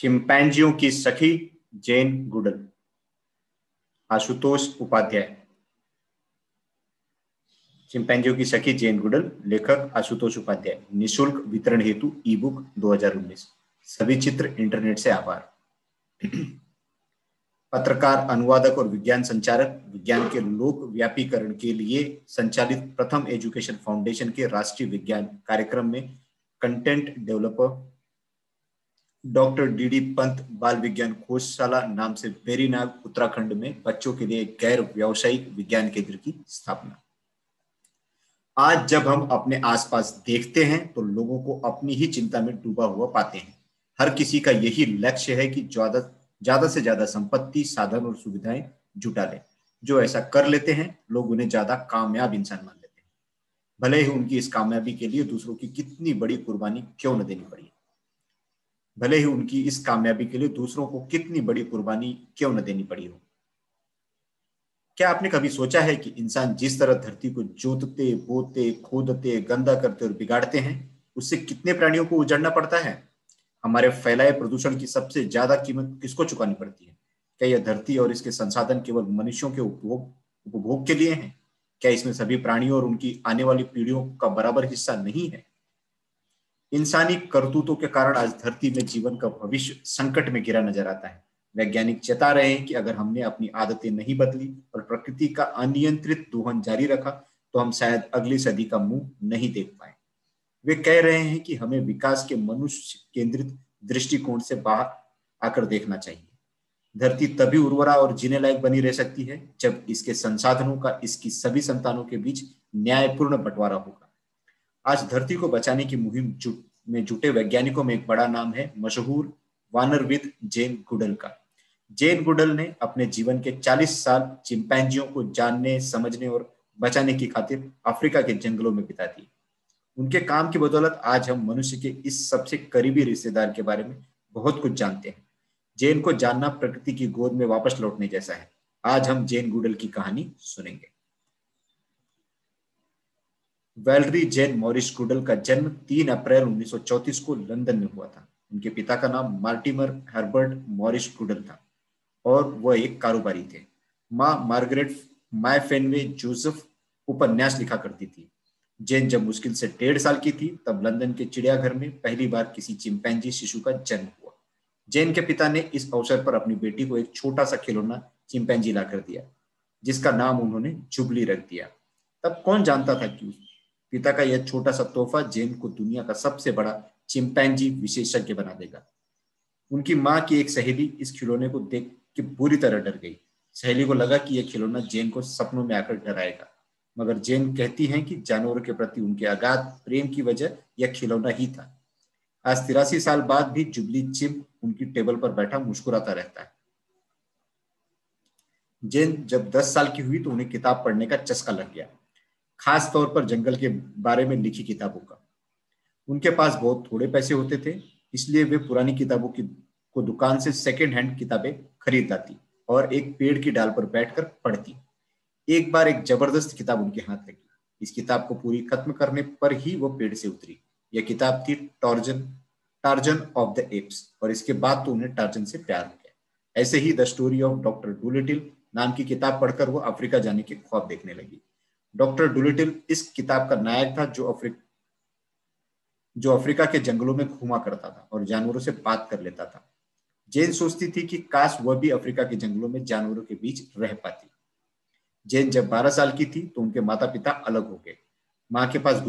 चिंपैंजियों की सखी Jane Goodall. Ashutosh Upadhyay. चिंपैंजियों की सखी जेन गुडल, लेखक आशुतोष उपाध्याय। निशुल्क वितरण हेतु ई बुक 2019। सभी चित्र इंटरनेट से आभार। पत्रकार, अनुवादक और विज्ञान संचारक, विज्ञान के लोक व्यापीकरण के लिए संचालित प्रथम एजुकेशन फाउंडेशन के राष्ट्रीय विज्ञान कार्यक्रम में content developer doctor D Pant बाल विज्ञान खोजशाला नाम से वेरीनाग उत्तराखंड में बच्चों के लिए गैर व्यावसायिक विज्ञान केंद्र की स्थापना। आज जब हम अपने आसपास देखते हैं तो लोगों को अपनी ही चिंता में डूबा हुआ पाते हैं। हर किसी का यही लक्ष्य है कि ज्यादा से ज्यादा संपत्ति, साधन और सुविधाएं जुटा ले। जो ऐसा कर लेते हैं, लोग उन्हें ज्यादा कामयाब इंसान मान लेते हैं, भले ही उनकी इस कामयाबी के लिए दूसरों की कितनी बड़ी कुर्बानी क्यों न देनी पड़ी। भले ही उनकी इस कामयाबी के लिए दूसरों को कितनी बड़ी कुर्बानी क्यों न देनी पड़ी हो। क्या आपने कभी सोचा है कि इंसान जिस तरह धरती को जोतते, बोते, खोदते, गंदा करते और बिगाड़ते हैं, उससे कितने प्राणियों को उजड़ना पड़ता है? हमारे फैलाए प्रदूषण की सबसे ज्यादा कीमत किसको चुकानी पड़ती है? क्या यह धरती और इसके संसाधन केवल मनुष्यों के उपभोग के लिए हैं? क्या इसमें सभी प्राणियों और उनकी आने वाली पीढ़ियों का बराबर हिस्सा नहीं है? इंसानी करतूतों के कारण आज धरती में जीवन का भविष्य संकट में गिरा नजर आता है। वैज्ञानिक चेता रहे हैं कि अगर हमने अपनी आदतें नहीं बदली और प्रकृति का अनियंत्रित दोहन जारी रखा तो हम शायद अगली सदी का मुंह नहीं देख पाए। वे कह रहे हैं कि हमें विकास के मनुष्य केंद्रित दृष्टिकोण से बाहर आकर देखना चाहिए। धरती तभी उर्वरा और जीने लायक बनी रह सकती है जब इसके संसाधनों का इसकी सभी संतानों के बीच न्यायपूर्ण बंटवारा होगा। आज धरती को बचाने की मुहिम में जुटे वैज्ञानिकों में एक बड़ा नाम है मशहूर वानरविद जेन गुडल का। जेन गुडल ने अपने जीवन के 40 साल चिंपैंजियों को जानने, समझने और बचाने की खातिर अफ्रीका के जंगलों में बिता दिए। उनके काम की बदौलत आज हम मनुष्य के इस सबसे करीबी रिश्तेदार के बारे में बहुत कुछ जानते हैं। जेन को जानना प्रकृति की गोद में वापस लौटने जैसा है। आज हम जेन गुडल की कहानी सुनेंगे। वैलरी जेन मॉरिस गुडल का जन्म 3 अप्रैल 1934 को लंदन में हुआ था। उनके पिता का नाम मार्टिमर हर्बर्ट मॉरिस गुडल था और वह एक कारोबारी थे। माँ मार्गरेट माय फेनवे जोसेफ उपन्यास लिखा करती थी। जेन जब मुश्किल से 1.5 साल की थी तब लंदन के चिड़ियाघर में पहली बार किसी चिंपैंजी शिशु का जन्म हुआ। जेन के पिता ने इस अवसर पर अपनी बेटी को एक छोटा सा खिलौना चिंपैंजी लाकर दिया, जिसका नाम उन्होंने जुबली रख दिया। तब कौन जानता था कि पिता का यह छोटा सा तोहफा जेन को दुनिया का सबसे बड़ा चिंपैंजी विशेषज्ञ बना देगा। उनकी माँ की एक सहेली इस खिलौने को देख के बुरी तरह डर गई। सहेली को लगा कि यह खिलौना जेन को सपनों में आकर डराएगा, मगर जेन कहती हैं कि जानवरों के प्रति उनके अगाध प्रेम की वजह यह खिलौना ही था। आज 83 साल बाद भी जुबली चिंप उनकी टेबल पर बैठा मुस्कुराता रहता है। जेन जब 10 साल की हुई तो उन्हें किताब पढ़ने का चस्का लग गया, खास तौर पर जंगल के बारे में लिखी किताबों का। उनके पास बहुत थोड़े पैसे होते थे, इसलिए वे पुरानी किताबों को दुकान से सेकेंड हैंड किताबें खरीद लाती और एक पेड़ की डाल पर बैठकर पढ़ती। एक बार एक जबरदस्त किताब उनके हाथ लगी। इस किताब को पूरी खत्म करने पर ही वो पेड़ से उतरी। यह किताब थी टार्जन ऑफ द एप्स, और इसके बाद तो उन्हें टार्जन से प्यार हो गया। ऐसे ही the story of doctor Dolittle नाम की किताब पढ़कर वो अफ्रीका जाने के ख्वाब देखने लगी। डॉक्टर डूलिटिल इस किताब का नायक था, जो अफ्रीका के जंगलों में घूमा करता था और जानवरों से बात कर लेता था। जेन सोचती थी कि काश वह भी अफ्रीका के जंगलों में जानवरों के बीच रह पाती। जेन जब 12 साल की थी तो उनके माता पिता अलग हो गए। माँ के पास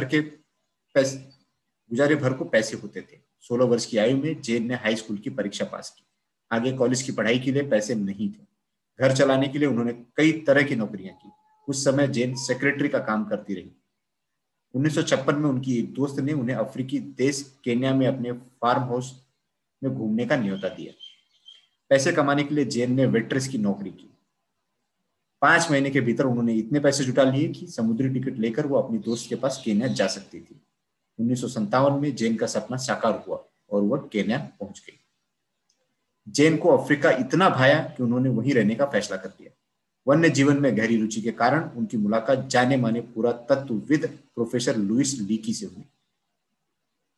गुजारे भर को पैसे होते थे। 16 वर्ष की आयु में जेन ने हाई स्कूल की परीक्षा पास की। आगे कॉलेज की पढ़ाई के लिए पैसे नहीं थे। घर चलाने के लिए उन्होंने कई तरह की नौकरियां की। उस समय जेन सेक्रेटरी का काम करती रही। 1956 में उनकी एक दोस्त ने उन्हें अफ्रीकी देश केन्या में अपने फार्म हाउस में घूमने का न्योता दिया। पैसे कमाने के लिए जेन ने वेट्रेस की नौकरी की। 5 महीने के भीतर उन्होंने इतने पैसे जुटा लिए कि समुद्री टिकट लेकर वो अपनी दोस्त के पास केन्या जा सकती थी। 1957 में जेन का सपना साकार हुआ और वह केन्या पहुंच गई। जेन को अफ्रीका इतना भाया कि उन्होंने वहीं रहने का फैसला कर लिया। वन्य जीवन में गहरी रुचि के कारण उनकी मुलाकात जाने माने पुरातत्वविद प्रोफेसर लुइस लीकी से हुई।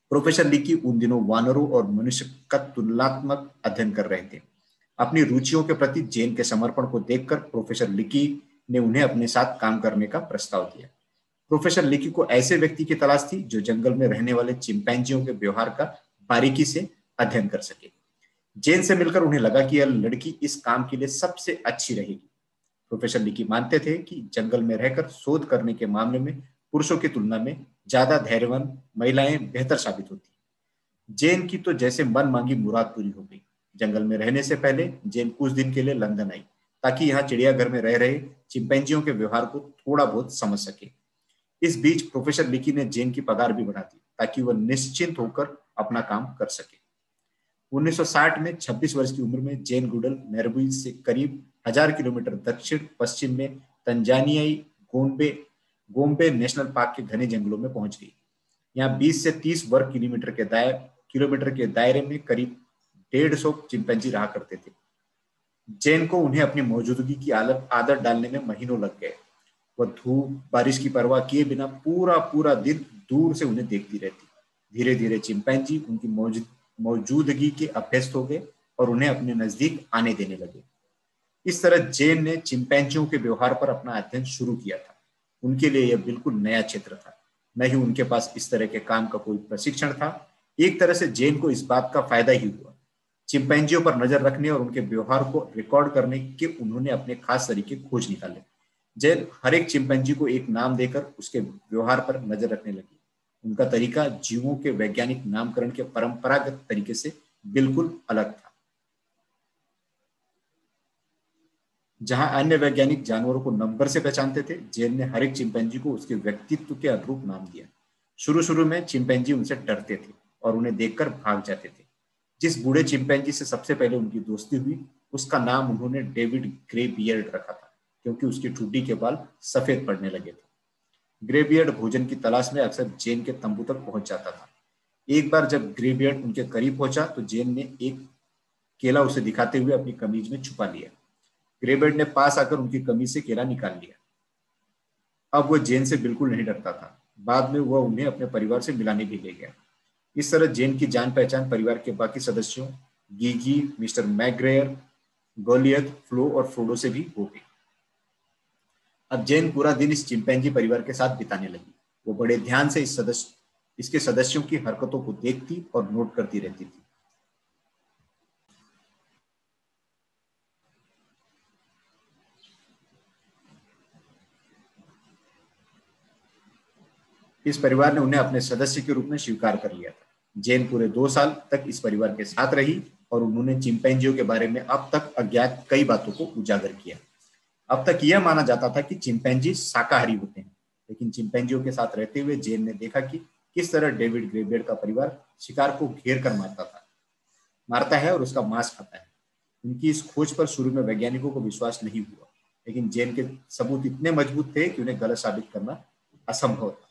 प्रोफेसर लीकी उन दिनों वानरों और मनुष्य का तुलनात्मक अध्ययन कर रहे थे। अपनी रुचियों के प्रति जेन के समर्पण को देखकर प्रोफेसर लीकी ने उन्हें अपने साथ काम करने का प्रस्ताव दिया। प्रोफेसर लीकी को ऐसे व्यक्ति की तलाश थी जो जंगल में रहने वाले चिंपैंजियों के व्यवहार का बारीकी से अध्ययन कर सके। जेन से मिलकर उन्हें लगा कि यह लड़की इस काम के लिए सबसे अच्छी रहेगी। प्रोफेसर लीकी मानते थे कि जंगल में रहकर शोध करने के मामले में पुरुषों की तुलना में ज्यादा धैर्यवान महिलाएं बेहतर साबित होती। जेन की तो जैसे मन मांगी मुराद पूरी हो गई। जंगल में रहने से पहले जेन कुछ दिन के लिए लंदन आई ताकि यहाँ चिड़ियाघर में रह रहे चिंपैंजियों के व्यवहार को थोड़ा बहुत समझ सके। इस बीच प्रोफेसर लीकी ने जेन की पगार भी बढ़ा दी ताकि वह निश्चिंत होकर अपना काम कर सके। 1960 में 26 वर्ष की उम्र में जेन गुडल नैरोबी से करीब 1000 किलोमीटर दक्षिण पश्चिम में तंजानियाई गोम्बे गोम्बे नेशनल पार्क के घने जंगलों में पहुंच गई। यहाँ 20 से 30 वर्ग किलोमीटर के दायरे में करीब 150 चिंपैंजी रहा करते थे। जेन को उन्हें अपनी मौजूदगी की आदत डालने में महीनों लग गए। वह धूप बारिश की परवाह किए बिना पूरा पूरा दिन दूर से उन्हें देखती रहती। धीरे धीरे चिंपैंजी उनकी मौजूदगी के अभ्यस्त हो गए और उन्हें अपने नजदीक आने देने लगे। इस तरह जेन ने चिंपैंजियों के व्यवहार पर अपना अध्ययन शुरू किया था। उनके लिए यह बिल्कुल नया क्षेत्र था, न ही उनके पास इस तरह के काम का कोई प्रशिक्षण था। एक तरह से जेन को इस बात का फायदा ही हुआ। चिंपैंजियों पर नजर रखने और उनके व्यवहार को रिकॉर्ड करने के उन्होंने अपने खास तरीके खोज निकाले। जेन हर एक चिंपैंजी को एक नाम देकर उसके व्यवहार पर नजर रखने लगी। उनका तरीका जीवों के वैज्ञानिक नामकरण के परंपरागत तरीके से बिल्कुल अलग था। जहां अन्य वैज्ञानिक जानवरों को नंबर से पहचानते थे, जेन ने हर एक चिंपैंजी को उसके व्यक्तित्व के अनुरूप नाम दिया। शुरू शुरू में चिंपैंजी उनसे डरते थे और उन्हें देखकर भाग जाते थे। जिस बूढ़े चिंपैंजी से सबसे पहले उनकी दोस्ती हुई, उसका नाम उन्होंने डेविड ग्रे बियर्ड रखा था, क्योंकि उसकी ठुड्डी के बाल सफेद पड़ने लगे थे। ग्रेबियर्ड भोजन की तलाश में अक्सर जेन के तंबू तक पहुंच जाता था। एक बार जब ग्रेबियर्ड उनके करीब पहुंचा तो जेन ने एक केला उसे दिखाते हुए अपनी कमीज में छुपा लिया। ग्रेबियर्ड ने पास आकर उनकी कमीज से केला निकाल लिया। अब वह जेन से बिल्कुल नहीं डरता था। बाद में वह उन्हें अपने परिवार से मिलाने भी ले गया। इस तरह जेन की जान पहचान परिवार के बाकी सदस्यों Gigi, mister McGregor, Goliath, Flo और फ्रोडो से भी हो गई। अब जेन पूरा दिन इस चिंपैंजी परिवार के साथ बिताने लगी। वो बड़े ध्यान से इसके सदस्यों की हरकतों को देखती और नोट करती रहती थी। इस परिवार ने उन्हें अपने सदस्य के रूप में स्वीकार कर लिया था। जेन पूरे 2 साल तक इस परिवार के साथ रही और उन्होंने चिंपैंजियों के बारे में अब तक अज्ञात कई बातों को उजागर किया। अब तक यह माना जाता था कि चिंपैंजी शाकाहारी होते हैं, लेकिन चिंपैंजियों के साथ रहते हुए जेन ने देखा कि किस तरह डेविड ग्रेबियर्ड का परिवार शिकार को घेर कर मारता है और उसका मांस खाता है। उनकी इस खोज पर शुरू में वैज्ञानिकों को विश्वास नहीं हुआ, लेकिन जेन के सबूत इतने मजबूत थे कि उन्हें गलत साबित करना असंभव था।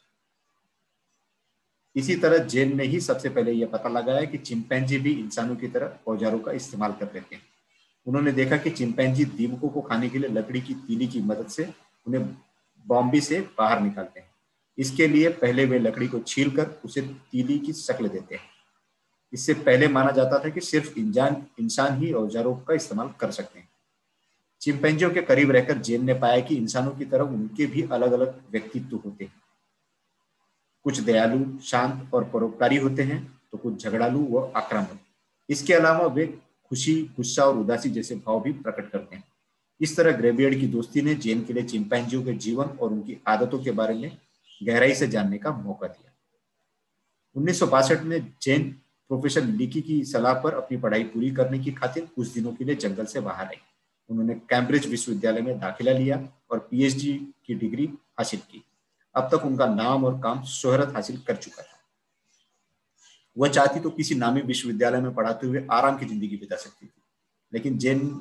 इसी तरह जेन ने ही सबसे पहले यह पता लगाया कि चिंपैंजी भी इंसानों की तरह औजारों का इस्तेमाल कर लेते हैं। उन्होंने देखा कि चिंपैंजी दीमकों को खाने के लिए लकड़ी की तीली की मदद से उन्हें बॉम्बी से बाहर निकालते हैं। इसके लिए पहले वे लकड़ी को छीलकर उसे तीली की शक्ल देते हैं। इससे पहले माना जाता था कि सिर्फ इंसान ही औजारों का इस्तेमाल कर सकते हैं। चिंपैंजियों के करीब रहकर जेन ने पाया कि इंसानों की तरह उनके भी अलग अलग व्यक्तित्व होते हैं। कुछ दयालु, शांत और परोपकारी होते हैं, तो कुछ झगड़ालू व आक्रामक। इसके अलावा वे खुशी, गुस्सा और उदासी जैसे भाव भी प्रकट करते हैं। इस तरह ग्रेबियर्ड की दोस्ती ने जेन के लिए चिंपैंजियों के जीवन और उनकी आदतों के बारे में गहराई से जानने का मौका दिया। 1962 में जेन प्रोफेसर लीकी की सलाह पर अपनी पढ़ाई पूरी करने की खातिर कुछ दिनों के लिए जंगल से बाहर आई। उन्होंने कैम्ब्रिज विश्वविद्यालय में दाखिला लिया और पीएचडी की डिग्री हासिल की। अब तक उनका नाम और काम शोहरत हासिल कर चुका था। वह चाहती तो किसी नामी विश्वविद्यालय में पढ़ाते हुए आराम की जिंदगी बिता सकती थी, लेकिन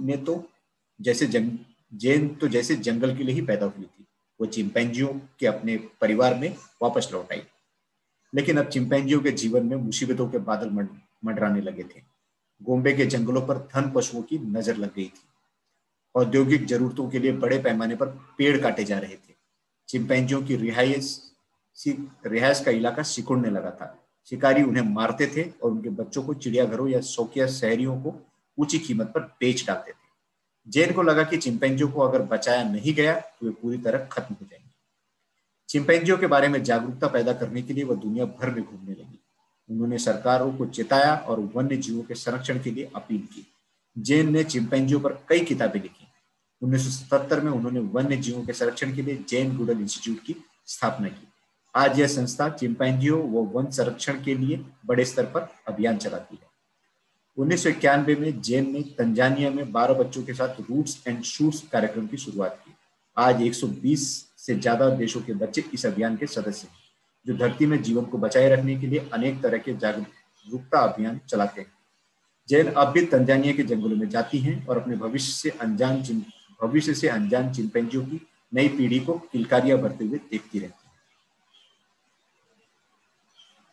जेन तो जैसे जंगल के लिए ही पैदा हुई थी। वो चिंपैंजियों के अपने परिवार में वापस लौट आई। लेकिन अब चिंपैंजियों के जीवन में मुसीबतों के बादल मंडराने लगे थे। गोम्बे के जंगलों पर धन पशुओं की नजर लग गई थी। औद्योगिक जरूरतों के लिए बड़े पैमाने पर पेड़ काटे जा रहे थे। चिंपैंजियों की रिहायश का इलाका सिकुड़ने लगा था। शिकारी उन्हें मारते थे और उनके बच्चों को चिड़ियाघरों या शौकिया शहरियों को ऊंची कीमत पर बेच डालते थे। जेन को लगा कि चिंपैंजियों को अगर बचाया नहीं गया तो वे पूरी तरह खत्म हो जाएंगे। चिंपैंजियों के बारे में जागरूकता पैदा करने के लिए वह दुनिया भर में घूमने लगी। उन्होंने सरकारों को चेताया और वन्य जीवों के संरक्षण के लिए अपील की। जेन ने चिंपैंजियों पर कई किताबें लिखी। 1977 में उन्होंने वन्य जीवों के संरक्षण के लिए जेन गुडल इंस्टीट्यूट की स्थापना की। आज यह संस्था चिंपैंजियों व वन संरक्षण के लिए बड़े स्तर पर अभियान चलाती है। 1991 में जेन ने तंजानिया में 12 बच्चों के साथ रूट्स एंड शूट्स कार्यक्रम की शुरुआत की। आज 120 से ज्यादा देशों के बच्चे इस अभियान के सदस्य हैं, जो धरती में जीवन को बचाए रखने के लिए अनेक तरह के जागरूकता अभियान चलाते हैं। जेन अब भी तंजानिया के जंगलों में जाती हैं और अपने भविष्य से अनजान चिंपैंजियों की नई पीढ़ी को किलकारियां भरते हुए देखती रहती है।